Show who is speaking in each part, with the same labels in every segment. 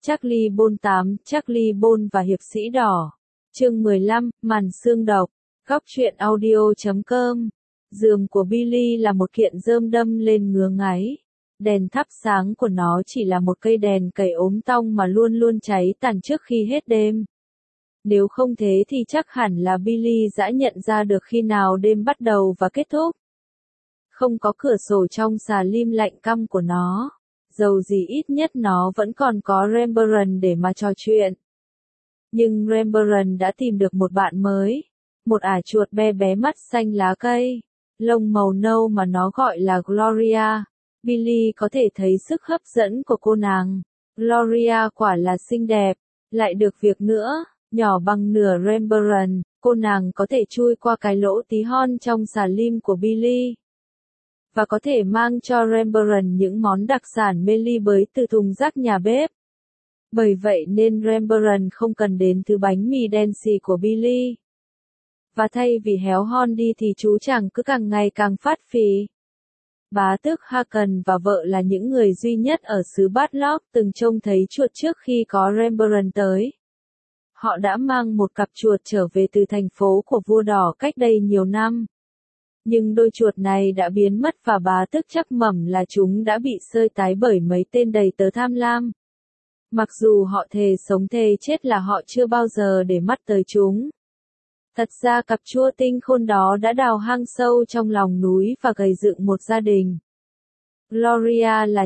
Speaker 1: Charlie Bond 8, Charlie Bond và Hiệp sĩ đỏ. Chương 15, màn xương độc. Góc truyện audio.com. Giường của Billy là một kiện rơm đâm lên ngứa ngáy. Đèn thắp sáng của nó chỉ là một cây đèn cầy ốm tong mà luôn luôn cháy tàn trước khi hết đêm. Nếu không thế thì chắc hẳn là Billy đã nhận ra được khi nào đêm bắt đầu và kết thúc. Không có cửa sổ trong xà lim lạnh căm của nó. Dầu gì ít nhất nó vẫn còn có Rembrandt để mà trò chuyện. Nhưng Rembrandt đã tìm được một bạn mới. Một ả chuột be bé mắt xanh lá cây. Lông màu nâu mà nó gọi là Gloria. Billy có thể thấy sức hấp dẫn của cô nàng. Gloria quả là xinh đẹp. Lại được việc nữa, nhỏ bằng nửa Rembrandt, cô nàng có thể chui qua cái lỗ tí hon trong xà lim của Billy. Và có thể mang cho Rembrandt những món đặc sản mê ly bới từ thùng rác nhà bếp. Bởi vậy nên Rembrandt không cần đến thứ bánh mì đen xì của Billy. Và thay vì héo hon đi thì chú chàng cứ càng ngày càng phát phì. Bá tước Haken và vợ là những người duy nhất ở xứ Batlock từng trông thấy chuột trước khi có Rembrandt tới. Họ đã mang một cặp chuột trở về từ thành phố của vua đỏ cách đây nhiều năm. Nhưng đôi chuột này đã biến mất và bá tước chắc mẩm là chúng đã bị xơi tái bởi mấy tên đầy tớ tham lam. Mặc dù họ thề sống thề chết là họ chưa bao giờ để mắt tới chúng. Thật ra cặp chua tinh khôn đó đã đào hang sâu trong lòng núi và gầy dựng một gia đình. Gloria là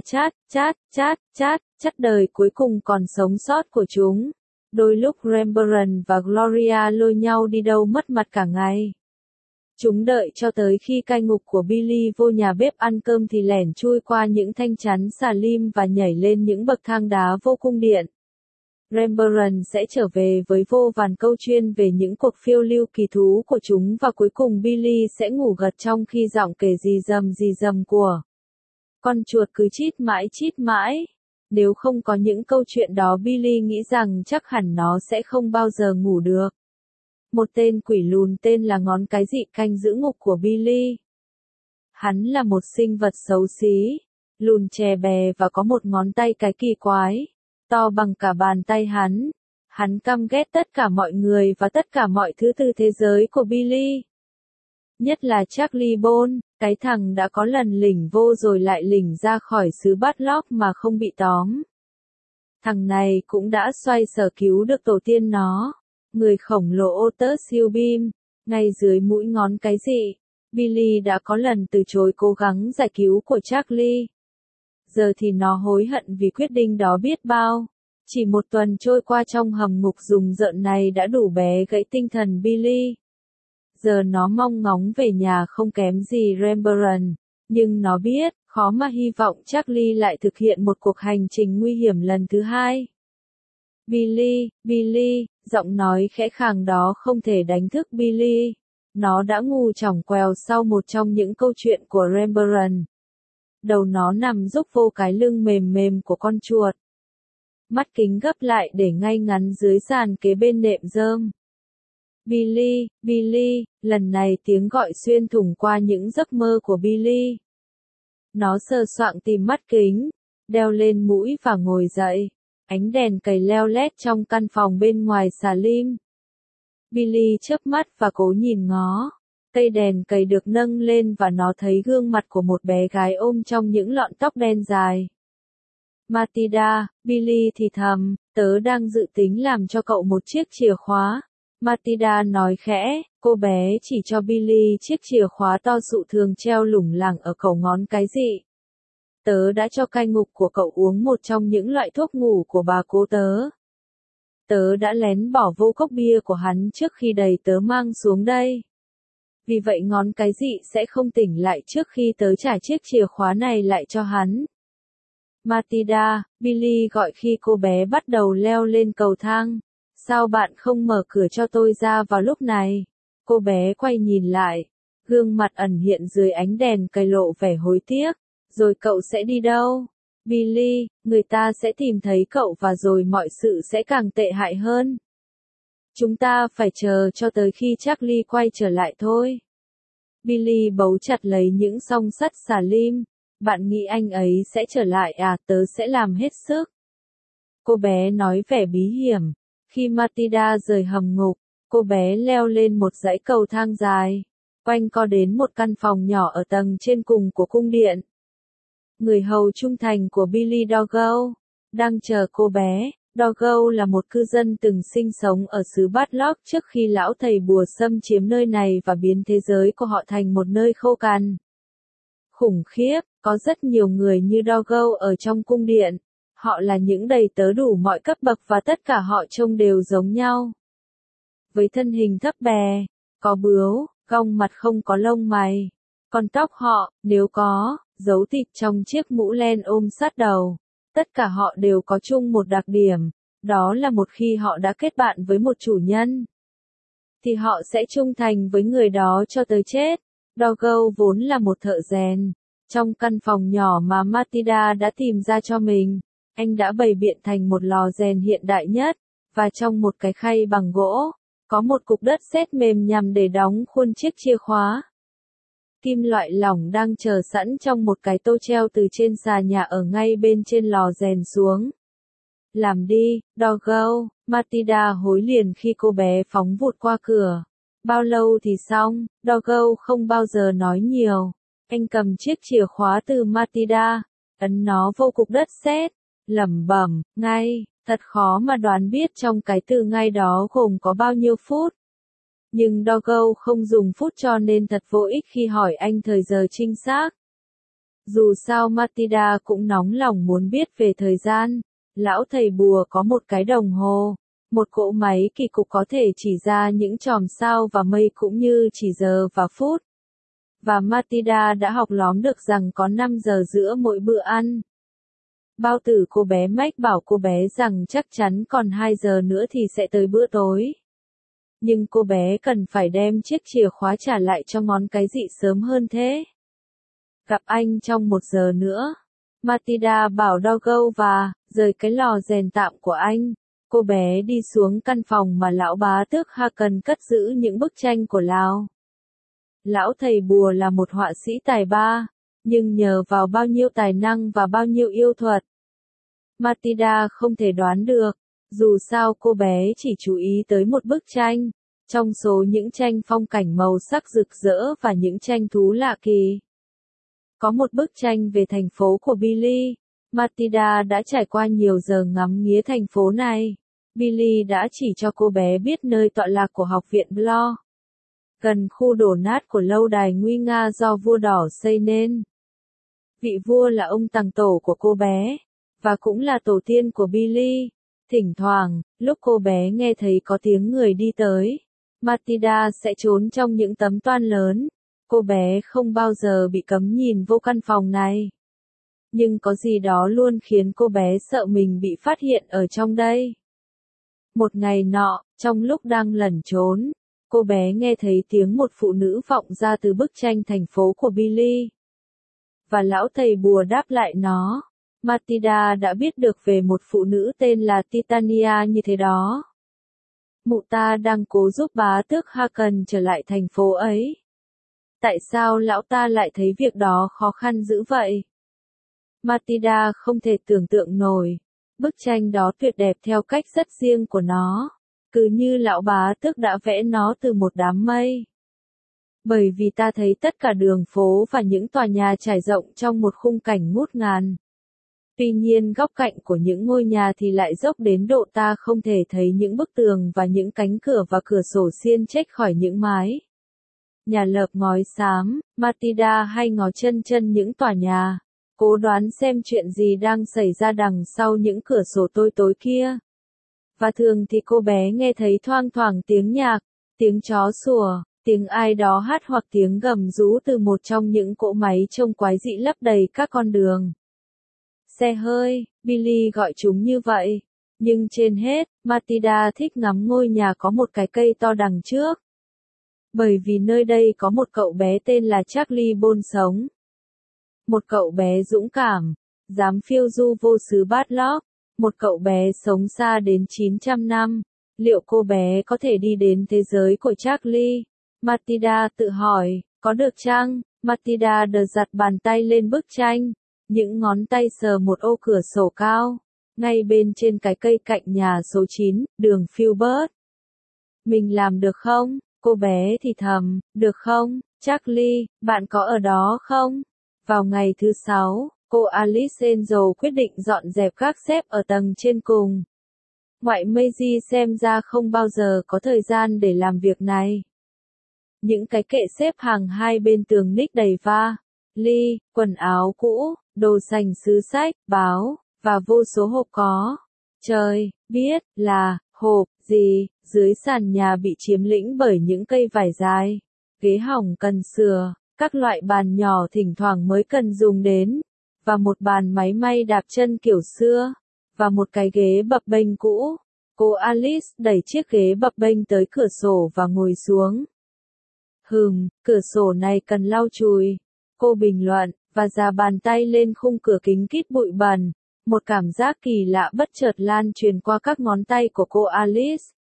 Speaker 1: chát đời cuối cùng còn sống sót của chúng. Đôi lúc Rembrandt và Gloria lôi nhau đi đâu mất mặt cả ngày. Chúng đợi cho tới khi cai ngục của Billy vô nhà bếp ăn cơm thì lẻn chui qua những thanh chắn xà lim và nhảy lên những bậc thang đá vô cung điện. Rembrandt sẽ trở về với vô vàn câu chuyên về những cuộc phiêu lưu kỳ thú của chúng và cuối cùng Billy sẽ ngủ gật trong khi giọng kể rì rầm của con chuột cứ chít mãi. Nếu không có những câu chuyện đó Billy nghĩ rằng chắc hẳn nó sẽ không bao giờ ngủ được. Một tên quỷ lùn tên là ngón cái dị canh giữ ngục của Billy. Hắn là một sinh vật xấu xí, lùn chè bè và có một ngón tay cái kỳ quái, to bằng cả bàn tay hắn. Hắn căm ghét tất cả mọi người và tất cả mọi thứ từ thế giới của Billy. Nhất là Charlie Bond, cái thằng đã có lần lỉnh vô rồi lại lỉnh ra khỏi xứ Batlock mà không bị tóm. Thằng này cũng đã xoay sở cứu được tổ tiên nó. Người khổng lồ Otter Silbeam, ngay dưới mũi ngón cái dị. Billy đã có lần từ chối cố gắng giải cứu của Charlie. Giờ thì nó hối hận vì quyết định đó biết bao. Chỉ một tuần trôi qua trong hầm ngục rùng rợn này đã đủ bẽ gãy tinh thần Billy. Giờ nó mong ngóng về nhà không kém gì Rembrandt. Nhưng nó biết, khó mà hy vọng Charlie lại thực hiện một cuộc hành trình nguy hiểm lần thứ hai. Billy, giọng nói khẽ khàng đó không thể đánh thức Billy. Nó đã ngu chỏng quèo sau một trong những câu chuyện của Rembrandt. Đầu nó nằm rúc vô cái lưng mềm mềm của con chuột. Mắt kính gấp lại để ngay ngắn dưới sàn kế bên nệm rơm. Billy, lần này tiếng gọi xuyên thủng qua những giấc mơ của Billy. Nó sờ soạng tìm mắt kính, đeo lên mũi và ngồi dậy. Ánh đèn cầy leo lét trong căn phòng bên ngoài xà lim. Billy chớp mắt và cố nhìn ngó. Cây đèn cầy được nâng lên và nó thấy gương mặt của một bé gái ôm trong những lọn tóc đen dài. Matilda, Billy thì thầm, tớ đang dự tính làm cho cậu một chiếc chìa khóa. Matilda nói khẽ, cô bé chỉ cho Billy chiếc chìa khóa to sụ thường treo lủng lẳng ở cổ ngón cái dị. Tớ đã cho cai ngục của cậu uống một trong những loại thuốc ngủ của bà cố tớ. Tớ đã lén bỏ vô cốc bia của hắn trước khi đầy tớ mang xuống đây. Vì vậy ngón cái dị sẽ không tỉnh lại trước khi tớ trả chiếc chìa khóa này lại cho hắn. Matilda, Billy gọi khi cô bé bắt đầu leo lên cầu thang. Sao bạn không mở cửa cho tôi ra vào lúc này? Cô bé quay nhìn lại. Gương mặt ẩn hiện dưới ánh đèn cầy lộ vẻ hối tiếc. Rồi cậu sẽ đi đâu? Billy, người ta sẽ tìm thấy cậu và rồi mọi sự sẽ càng tệ hại hơn. Chúng ta phải chờ cho tới khi Charlie quay trở lại thôi. Billy bấu chặt lấy những song sắt xà lim. Bạn nghĩ anh ấy sẽ trở lại à? Tớ sẽ làm hết sức. cô bé nói vẻ bí hiểm. Khi Matilda rời hầm ngục, cô bé leo lên một dãy cầu thang dài, quanh co đến một căn phòng nhỏ ở tầng trên cùng của cung điện. Người hầu trung thành của Billy Doggett đang chờ cô bé. Doggett là một cư dân từng sinh sống ở xứ Batlock trước khi lão thầy bùa xâm chiếm nơi này và biến thế giới của họ thành một nơi khô cằn. Khủng khiếp, có rất nhiều người như Doggett ở trong cung điện. Họ là những đầy tớ đủ mọi cấp bậc và tất cả họ trông đều giống nhau. Với thân hình thấp bé, có bướu, cong mặt không có lông mày. Còn tóc họ, nếu có, giấu thịt trong chiếc mũ len ôm sát đầu. Tất cả họ đều có chung một đặc điểm, đó là một khi họ đã kết bạn với một chủ nhân, thì họ sẽ trung thành với người đó cho tới chết. Doggett vốn là một thợ rèn. Trong căn phòng nhỏ mà Matilda đã tìm ra cho mình, anh đã bày biện thành một lò rèn hiện đại nhất, và trong một cái khay bằng gỗ, có một cục đất sét mềm nhằm để đóng khuôn chiếc chìa khóa. Kim loại lỏng đang chờ sẵn trong một cái tô treo từ trên xà nhà ở ngay bên trên lò rèn xuống. Làm đi, Doggett, Matilda hối liền khi cô bé phóng vụt qua cửa. Bao lâu thì xong? Doggett không bao giờ nói nhiều. Anh cầm chiếc chìa khóa từ Matilda, ấn nó vô cục đất sét, lẩm bẩm, ngay, thật khó mà đoán biết trong cái từ ngay đó gồm có bao nhiêu phút. Nhưng Doggett không dùng phút cho nên thật vô ích khi hỏi anh thời giờ chính xác. Dù sao Matilda cũng nóng lòng muốn biết về thời gian. Lão thầy bùa có một cái đồng hồ, một cỗ máy kỳ cục có thể chỉ ra những chòm sao và mây cũng như chỉ giờ và phút. Và Matilda đã học lóm được rằng có 5 giờ giữa mỗi bữa ăn. Bao tử cô bé mách bảo cô bé rằng chắc chắn còn 2 giờ nữa thì sẽ tới bữa tối. Nhưng cô bé cần phải đem chiếc chìa khóa trả lại cho ngón cái dị sớm hơn thế. Gặp anh trong 1 giờ nữa. Matilda bảo Doggett và rời cái lò rèn tạm của anh. Cô bé đi xuống căn phòng mà lão bá tước Haken cất giữ những bức tranh của Lào. Lão thầy bùa là một họa sĩ tài ba, nhưng nhờ vào bao nhiêu tài năng và bao nhiêu yêu thuật, Matilda không thể đoán được. Dù sao cô bé chỉ chú ý tới một bức tranh, trong số những tranh phong cảnh màu sắc rực rỡ và những tranh thú lạ kỳ. Có một bức tranh về thành phố của Billy. Matilda đã trải qua nhiều giờ ngắm nghía thành phố này. Billy đã chỉ cho cô bé biết nơi tọa lạc của học viện Blo, gần khu đổ nát của lâu đài nguy nga do vua đỏ xây nên. Vị vua là ông tàng tổ của cô bé, và cũng là tổ tiên của Billy. Thỉnh thoảng, lúc cô bé nghe thấy có tiếng người đi tới, Matilda sẽ trốn trong những tấm toan lớn. Cô bé không bao giờ bị cấm nhìn vô căn phòng này. Nhưng có gì đó luôn khiến cô bé sợ mình bị phát hiện ở trong đây. Một ngày nọ, trong lúc đang lẩn trốn, cô bé nghe thấy tiếng một phụ nữ vọng ra từ bức tranh thành phố của Billy. Và lão thầy bùa đáp lại nó. Matilda đã biết được về một phụ nữ tên là Titania như thế đó. Mụ ta đang cố giúp bá tước Haken trở lại thành phố ấy. Tại sao lão ta lại thấy việc đó khó khăn dữ vậy? Matilda không thể tưởng tượng nổi. Bức tranh đó tuyệt đẹp theo cách rất riêng của nó, cứ như lão bá tước đã vẽ nó từ một đám mây. Bởi vì ta thấy tất cả đường phố và những tòa nhà trải rộng trong một khung cảnh ngút ngàn. Tuy nhiên góc cạnh của những ngôi nhà thì lại dốc đến độ ta không thể thấy những bức tường và những cánh cửa và cửa sổ xiên chếch khỏi những mái nhà lợp ngói xám. Matilda hay ngó chân chân những tòa nhà, cố đoán xem chuyện gì đang xảy ra đằng sau những cửa sổ tối tối kia. Và thường thì cô bé nghe thấy thoang thoảng tiếng nhạc, tiếng chó sủa, tiếng ai đó hát hoặc tiếng gầm rú từ một trong những cỗ máy trông quái dị lấp đầy các con đường. Xe hơi, Billy gọi chúng như vậy. Nhưng trên hết, Matilda thích ngắm ngôi nhà có một cái cây to đằng trước. Bởi vì nơi đây có một cậu bé tên là Charlie Bone sống. Một cậu bé dũng cảm, dám phiêu du vô xứ Batlock. Một cậu bé sống xa đến 900 năm. Liệu cô bé có thể đi đến thế giới của Charlie? Matilda tự hỏi, có được chăng? Matilda đặt bàn tay lên bức tranh. Những ngón tay sờ một ô cửa sổ cao. ngay bên trên cái cây cạnh nhà số 9, đường Filbert. Mình làm được không? Cô bé thì thầm, được không, Charlie, bạn có ở đó không? Vào ngày thứ 6, cô Alice Angel quyết định dọn dẹp các xếp ở tầng trên cùng. Ngoại Maisie xem ra không bao giờ có thời gian để làm việc này. Những cái kệ xếp hàng hai bên tường nick đầy va, ly, quần áo cũ, đồ sành sứ sách, báo, và vô số hộp có. Trời, biết là, hộp, gì, dưới sàn nhà bị chiếm lĩnh bởi những cây vải dài. Ghế hỏng cần sửa, các loại bàn nhỏ thỉnh thoảng mới cần dùng đến, và một bàn máy may đạp chân kiểu xưa, và một cái ghế bập bênh cũ. Cô Alice đẩy chiếc ghế bập bênh tới cửa sổ và ngồi xuống. Cửa sổ này cần lau chùi. Cô bình luận, và già bàn tay lên khung cửa kính kít bụi bẩn. Một cảm giác kỳ lạ bất chợt lan truyền qua các ngón tay của cô Alice.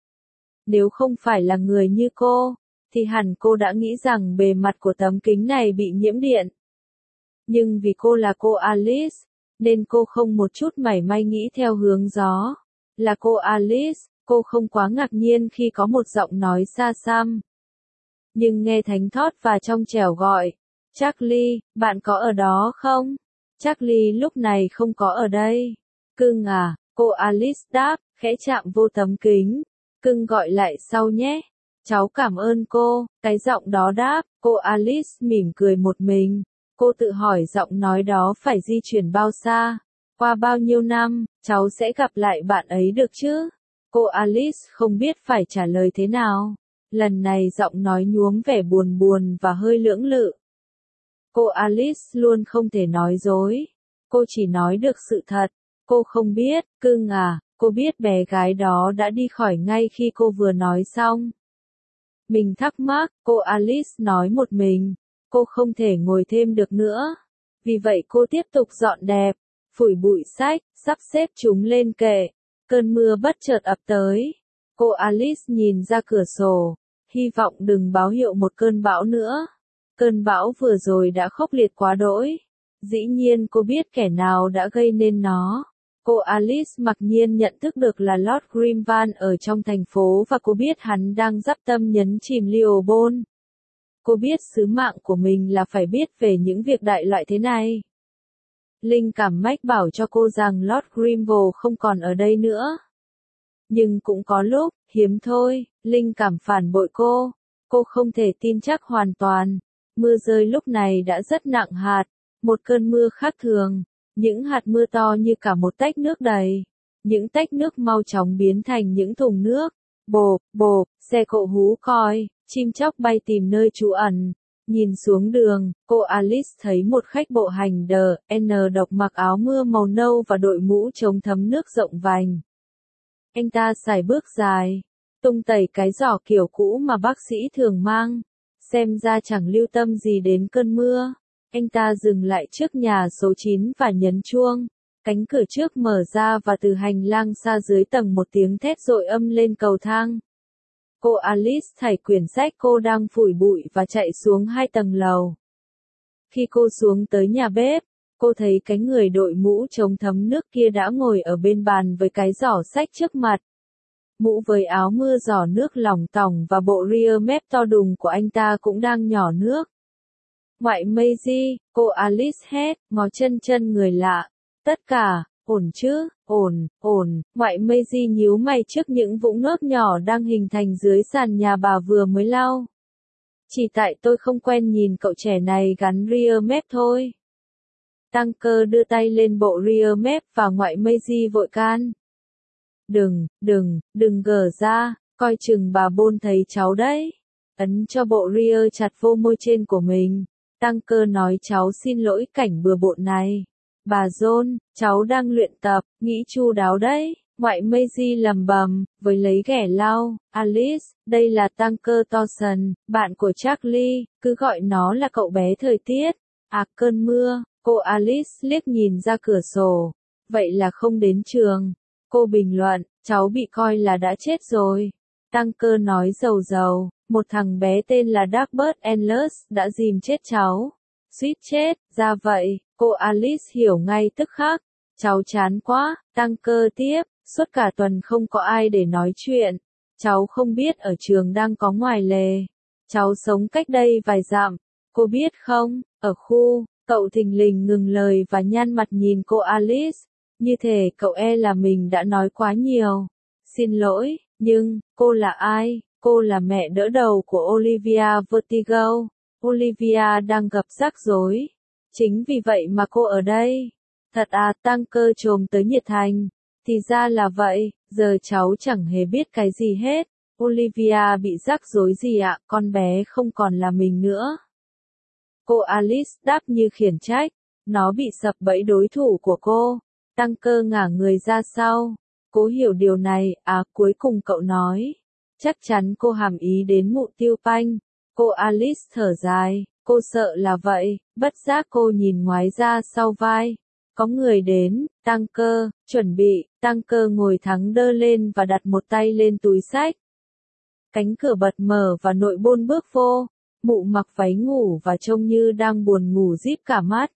Speaker 1: Nếu không phải là người như cô, thì hẳn cô đã nghĩ rằng bề mặt của tấm kính này bị nhiễm điện. Nhưng vì cô là cô Alice, nên cô không một chút mảy may nghĩ theo hướng gió. Là cô Alice, cô không quá ngạc nhiên khi có một giọng nói xa xăm. Nhưng nghe thánh thót và trong trẻo gọi, Charlie, bạn có ở đó không? Charlie lúc này không có ở đây. Cưng à, cô Alice đáp, khẽ chạm vô tấm kính. Cưng gọi lại sau nhé. Cháu cảm ơn cô, cái giọng đó đáp, cô Alice mỉm cười một mình. Cô tự hỏi giọng nói đó phải di chuyển bao xa, qua bao nhiêu năm, cháu sẽ gặp lại bạn ấy được chứ? Cô Alice không biết phải trả lời thế nào. Lần này giọng nói nhuốm vẻ buồn buồn và hơi lưỡng lự. Cô Alice luôn không thể nói dối. Cô chỉ nói được sự thật. Cô không biết, cưng à, cô biết bé gái đó đã đi khỏi ngay khi cô vừa nói xong. Mình thắc mắc, cô Alice nói một mình. Cô không thể ngồi thêm được nữa. Vì vậy cô tiếp tục dọn dẹp, phủi bụi sách, sắp xếp chúng lên kệ. Cơn mưa bất chợt ập tới. Cô Alice nhìn ra cửa sổ, hy vọng đừng báo hiệu một cơn bão nữa. Cơn bão vừa rồi đã khốc liệt quá đỗi. Dĩ nhiên cô biết kẻ nào đã gây nên nó. Cô Alice mặc nhiên nhận thức được là Lord Grimvan ở trong thành phố và cô biết hắn đang dắp tâm nhấn chìm Leopold. Cô biết sứ mạng của mình là phải biết về những việc đại loại thế này. Linh cảm mách bảo cho cô rằng Lord Grimval không còn ở đây nữa. Nhưng cũng có lúc, hiếm thôi, linh cảm phản bội cô. Cô không thể tin chắc hoàn toàn. Mưa rơi lúc này đã rất nặng hạt. Một cơn mưa khác thường. Những hạt mưa to như cả một tách nước đầy. Những tách nước mau chóng biến thành những thùng nước. Bộp, bộp, xe cộ hú còi, chim chóc bay tìm nơi trú ẩn. Nhìn xuống đường, cô Alice thấy một khách bộ hành N độc mặc áo mưa màu nâu và đội mũ chống thấm nước rộng vành. Anh ta sải bước dài, tung tẩy cái giỏ kiểu cũ mà bác sĩ thường mang. Xem ra chẳng lưu tâm gì đến cơn mưa. Anh ta dừng lại trước nhà số 9 và nhấn chuông. Cánh cửa trước mở ra và từ hành lang xa dưới tầng một tiếng thét dội âm lên cầu thang. Cô Alice thảy quyển sách cô đang phủi bụi và chạy xuống 2 tầng lầu. Khi cô xuống tới nhà bếp, cô thấy cái người đội mũ chống thấm nước kia đã ngồi ở bên bàn với cái giỏ sách trước mặt. Mũ với áo mưa giỏ nước lỏng tỏng và bộ ria mép to đùng của anh ta cũng đang nhỏ nước. Ngoại Maisie, cô Alice hét, ngó chân người lạ. Tất cả, ổn chứ, ổn. Ngoại Maisie nhíu mày trước những vũng nước nhỏ đang hình thành dưới sàn nhà bà vừa mới lau. Chỉ tại tôi không quen nhìn cậu trẻ này gắn ria mép thôi. Tăng cơ đưa tay lên bộ ria mép và ngoại Maisie vội can. Đừng gờ ra, coi chừng bà Bôn thấy cháu đấy. Ấn cho bộ ria chặt vô môi trên của mình. Tăng cơ nói cháu xin lỗi cảnh bừa bộn này. Bà John, cháu đang luyện tập, nghĩ chu đáo đấy. Ngoại Maisie lầm bầm, với lấy ghẻ lau. Alice, đây là Tăng cơ Thorson, bạn của Charlie, cứ gọi nó là cậu bé thời tiết. Cơn mưa, cô Alice liếc nhìn ra cửa sổ. Vậy là không đến trường. Cô bình luận, cháu bị coi là đã chết rồi. Tăng cơ nói dầu, một thằng bé tên là Dagbert Endless đã dìm chết cháu. Suýt chết, ra vậy, cô Alice hiểu ngay tức khắc. Cháu chán quá, Tăng Cơ tiếp, suốt cả tuần không có ai để nói chuyện. Cháu không biết ở trường đang có ngoài lề. Cháu sống cách đây vài dặm. Cô biết không, ở khu, cậu thình lình ngừng lời và nhăn mặt nhìn cô Alice. Như thể cậu là mình đã nói quá nhiều. Xin lỗi, nhưng, cô là ai? Cô là mẹ đỡ đầu của Olivia Vertigo. Olivia đang gặp rắc rối. Chính vì vậy mà cô ở đây. Thật à, Tăng Cơ trồm tới nhiệt thành. Thì ra là vậy, giờ cháu chẳng hề biết cái gì hết. Olivia bị rắc rối gì ạ, con bé không còn là mình nữa. Cô Alice đáp như khiển trách. Nó bị sập bẫy đối thủ của cô. Tăng Cơ ngả người ra sau. Cố hiểu điều này, cuối cùng cậu nói. Chắc chắn cô hàm ý đến Mụ Tiêu Panh. Cô Alice thở dài, cô sợ là vậy, bất giác cô nhìn ngoái ra sau vai. Có người đến, Tăng Cơ, chuẩn bị, Tăng Cơ ngồi thẳng đơ lên và đặt một tay lên túi xách. Cánh cửa bật mở và Nội Bôn bước vô. Mụ mặc váy ngủ và trông như đang buồn ngủ díp cả mắt.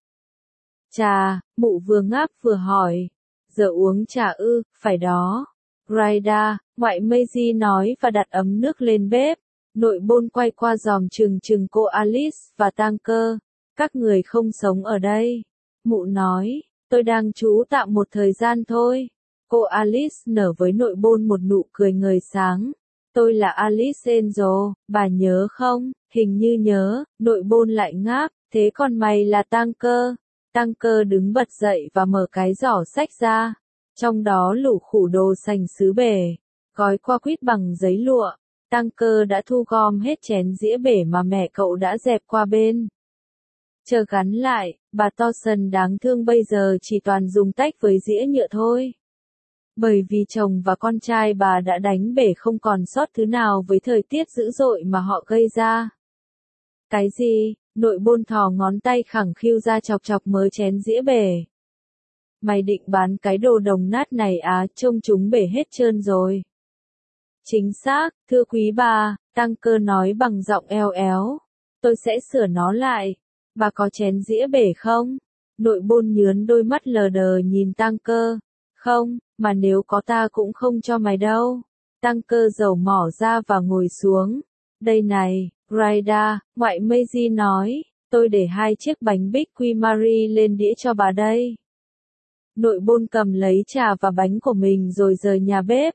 Speaker 1: Trà, Mụ vừa ngáp vừa hỏi. Giờ uống trà ư, phải đó. Raida, ngoại Maisie nói và đặt ấm nước lên bếp. Nội Bôn quay qua dòm chừng cô Alice và Tăng Cơ. Các người không sống ở đây. Mụ nói, tôi đang trú tạm một thời gian thôi. Cô Alice nở với Nội Bôn một nụ cười ngời sáng. Tôi là Alice Angel, bà nhớ không? Hình như nhớ, Nội Bôn lại ngáp, thế còn mày là Tăng Cơ. Tăng Cơ đứng bật dậy và mở cái giỏ xách ra. Trong đó lũ khủ đồ sành sứ bể, gói qua quýt bằng giấy lụa. Tăng Cơ đã thu gom hết chén dĩa bể mà mẹ cậu đã dẹp qua bên. Chờ gắn lại, bà Thorson đáng thương bây giờ chỉ toàn dùng tách với dĩa nhựa thôi. Bởi vì chồng và con trai bà đã đánh bể không còn sót thứ nào với thời tiết dữ dội mà họ gây ra. Cái gì? Nội Bôn thò ngón tay khẳng khiu ra chọc chọc mớ chén dĩa bể. Mày định bán cái đồ đồng nát này trông chúng bể hết trơn rồi. Chính xác, thưa quý bà, Tăng Cơ nói bằng giọng eo éo. Tôi sẽ sửa nó lại. Bà có chén dĩa bể không? Nội Bôn nhướn đôi mắt lờ đờ nhìn Tăng Cơ. Không, mà nếu có ta cũng không cho mày đâu. Tăng Cơ dầu mỏ ra và ngồi xuống. Đây này, Raida, ngoại Maisie nói, tôi để 2 chiếc bánh Big Quy Marie lên đĩa cho bà đây. Nội Bôn cầm lấy trà và bánh của mình rồi rời nhà bếp.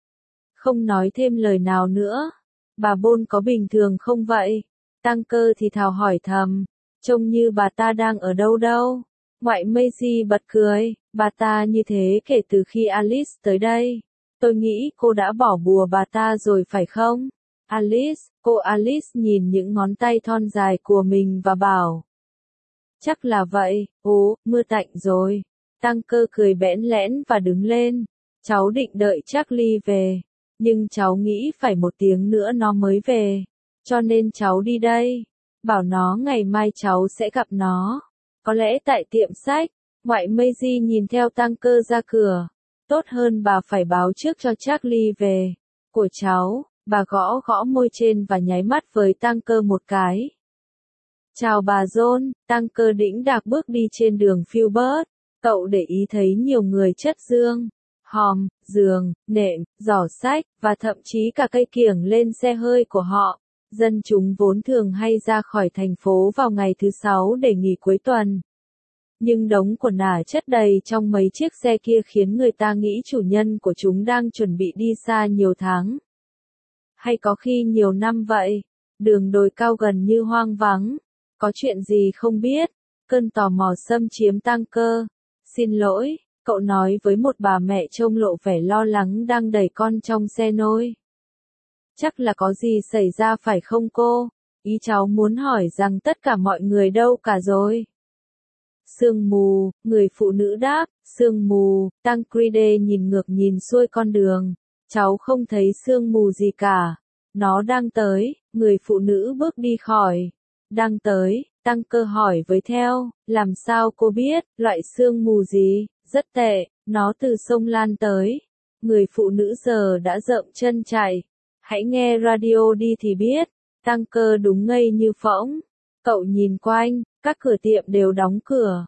Speaker 1: Không nói thêm lời nào nữa. Bà Bôn có bình thường không vậy? Tăng Cơ thì thào hỏi thầm. Trông như bà ta đang ở đâu đâu. Ngoại Maisie bật cười. Bà ta như thế kể từ khi Alice tới đây. Tôi nghĩ cô đã bỏ bùa bà ta rồi phải không? Alice, cô Alice nhìn những ngón tay thon dài của mình và bảo. Chắc là vậy, mưa tạnh rồi. Tăng Cơ cười bẽn lẽn và đứng lên. Cháu định đợi Charlie về. Nhưng cháu nghĩ phải 1 tiếng nữa nó mới về. Cho nên cháu đi đây. Bảo nó ngày mai cháu sẽ gặp nó. Có lẽ tại tiệm sách. Ngoại Maisie nhìn theo Tăng Cơ ra cửa. Tốt hơn bà phải báo trước cho Charlie về. Của cháu, bà gõ gõ môi trên và nháy mắt với Tăng Cơ một cái. Chào bà John, Tăng Cơ đĩnh đạc bước đi trên đường Filbert. Cậu để ý thấy nhiều người chất giường, hòm, giường, nệm, giỏ sách, và thậm chí cả cây kiểng lên xe hơi của họ. Dân chúng vốn thường hay ra khỏi thành phố vào ngày thứ 6 để nghỉ cuối tuần. Nhưng đống quần ả chất đầy trong mấy chiếc xe kia khiến người ta nghĩ chủ nhân của chúng đang chuẩn bị đi xa nhiều tháng. Hay có khi nhiều năm vậy. Đường đồi cao gần như hoang vắng. Có chuyện gì không biết. Cơn tò mò xâm chiếm Tăng Cơ. Xin lỗi, cậu nói với một bà mẹ trông lộ vẻ lo lắng đang đẩy con trong xe nôi. Chắc là có gì xảy ra phải không cô? Ý cháu muốn hỏi rằng tất cả mọi người đâu cả rồi. Sương mù, người phụ nữ đáp, sương mù. Tancrede nhìn ngược nhìn xuôi con đường. Cháu không thấy sương mù gì cả. Nó đang tới, người phụ nữ bước đi khỏi. Đang tới, Tăng Cơ hỏi với theo, làm sao cô biết, loại sương mù gì, rất tệ, nó từ sông Lan tới. Người phụ nữ giờ đã rợm chân chạy. Hãy nghe radio đi thì biết. Tăng Cơ đúng ngây như phỗng. Cậu nhìn quanh, các cửa tiệm đều đóng cửa.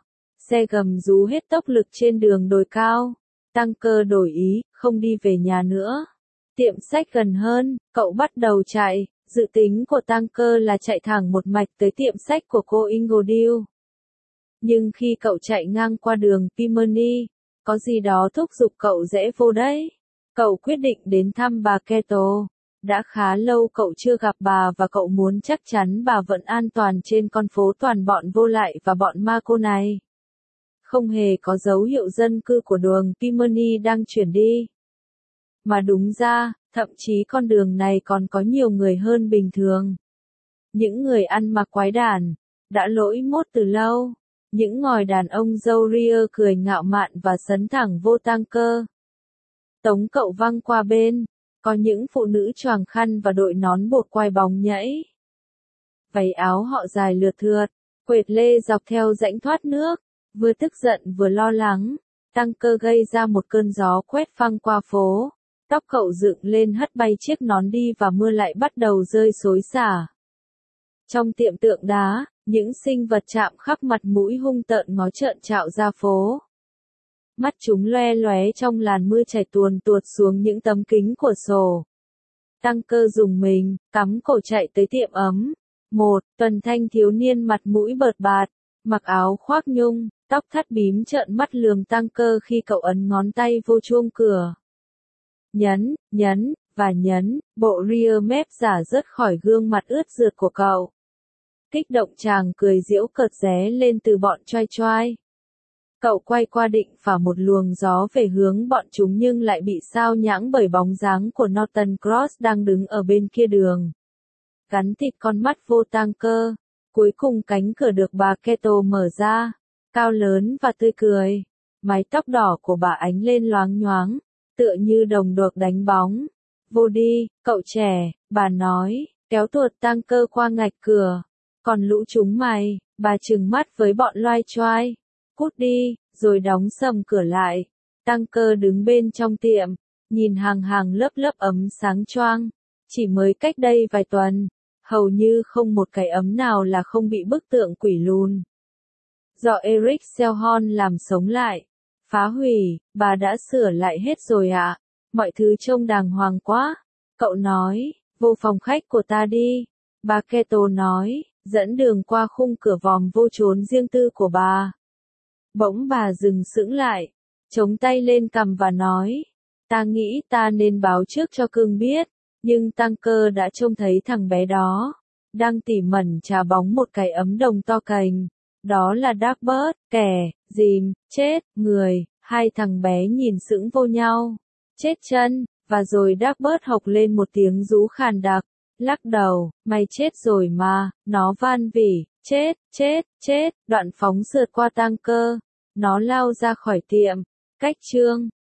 Speaker 1: Xe gầm rú hết tốc lực trên đường đồi cao. Tăng cơ đổi ý, không đi về nhà nữa. Tiệm sách gần hơn, cậu bắt đầu chạy. Dự tính của Tăng cơ là chạy thẳng một mạch tới tiệm sách của cô Ingledew. Nhưng khi cậu chạy ngang qua đường Pimeni, có gì đó thúc giục cậu rẽ vô đấy. Cậu quyết định đến thăm bà Kettle. Đã khá lâu cậu chưa gặp bà và cậu muốn chắc chắn bà vẫn an toàn trên con phố toàn bọn vô lại và bọn ma cô này. Không hề có dấu hiệu dân cư của đường Pimeni đang chuyển đi. Mà đúng ra, thậm chí con đường này còn có nhiều người hơn bình thường. Những người ăn mặc quái đản, đã lỗi mốt từ lâu. Những ngòi đàn ông râu ria cười ngạo mạn và sấn thẳng vô Tăng cơ. Tống cậu văng qua bên, có những phụ nữ choàng khăn và đội nón buộc quai bóng nhảy. Váy áo họ dài lượt thượt, quệt lê dọc theo rãnh thoát nước, vừa tức giận vừa lo lắng. Tăng cơ gây ra một cơn gió quét phăng qua phố. Tóc cậu dựng lên hất bay chiếc nón đi và mưa lại bắt đầu rơi xối xả. Trong tiệm tượng đá, những sinh vật chạm khắp mặt mũi hung tợn ngó trợn trạo ra phố. Mắt chúng loe lóe trong làn mưa chảy tuồn tuột xuống những tấm kính của sổ. Tăng cơ dùng mình, cắm cổ chạy tới tiệm ấm. Một tuần thanh thiếu niên mặt mũi bợt bạt, mặc áo khoác nhung, tóc thắt bím trợn mắt lườm Tăng cơ khi cậu ấn ngón tay vô chuông cửa. Nhấn, và nhấn, bộ ria mép giả rớt khỏi gương mặt ướt rượt của cậu. Kích động chàng cười giễu cợt ré lên từ bọn choai choai. Cậu quay qua định phả một luồng gió về hướng bọn chúng nhưng lại bị sao nhãng bởi bóng dáng của Norton Cross đang đứng ở bên kia đường. Cắn thịt con mắt vô Tăng cơ. Cuối cùng cánh cửa được bà Kettle mở ra. Cao lớn và tươi cười. Mái tóc đỏ của bà ánh lên loáng nhoáng, tựa như đồng đuộc đánh bóng. Vô đi, cậu trẻ, bà nói, kéo tuột Tăng cơ qua ngạch cửa. Còn lũ chúng mày, bà trừng mắt với bọn loai choai. Cút đi, rồi đóng sầm cửa lại. Tăng cơ đứng bên trong tiệm, nhìn hàng hàng lớp lớp ấm sáng choang. Chỉ mới cách đây vài tuần, hầu như không một cái ấm nào là không bị bức tượng quỷ lùn do Eric Selhorn làm sống lại. Phá hủy, bà đã sửa lại hết rồi ạ. Mọi thứ trông đàng hoàng quá. Cậu nói, vô phòng khách của ta đi. Bà Kettle nói, dẫn đường qua khung cửa vòm vô chốn riêng tư của bà. Bỗng bà dừng sững lại, chống tay lên cằm và nói, ta nghĩ ta nên báo trước cho cưng biết, nhưng Tăng cơ đã trông thấy thằng bé đó, đang tỉ mẩn chà bóng một cái ấm đồng to cành. Đó là Darkbird, kẻ, dìm, chết, người. Hai thằng bé nhìn sững vô nhau. Chết chân, và rồi Darkbird hộc lên một tiếng rú khàn đặc. Lắc đầu, mày chết rồi mà, nó van vỉ, chết, đoạn phóng sượt qua Tăng cơ. Nó lao ra khỏi tiệm. Cách chương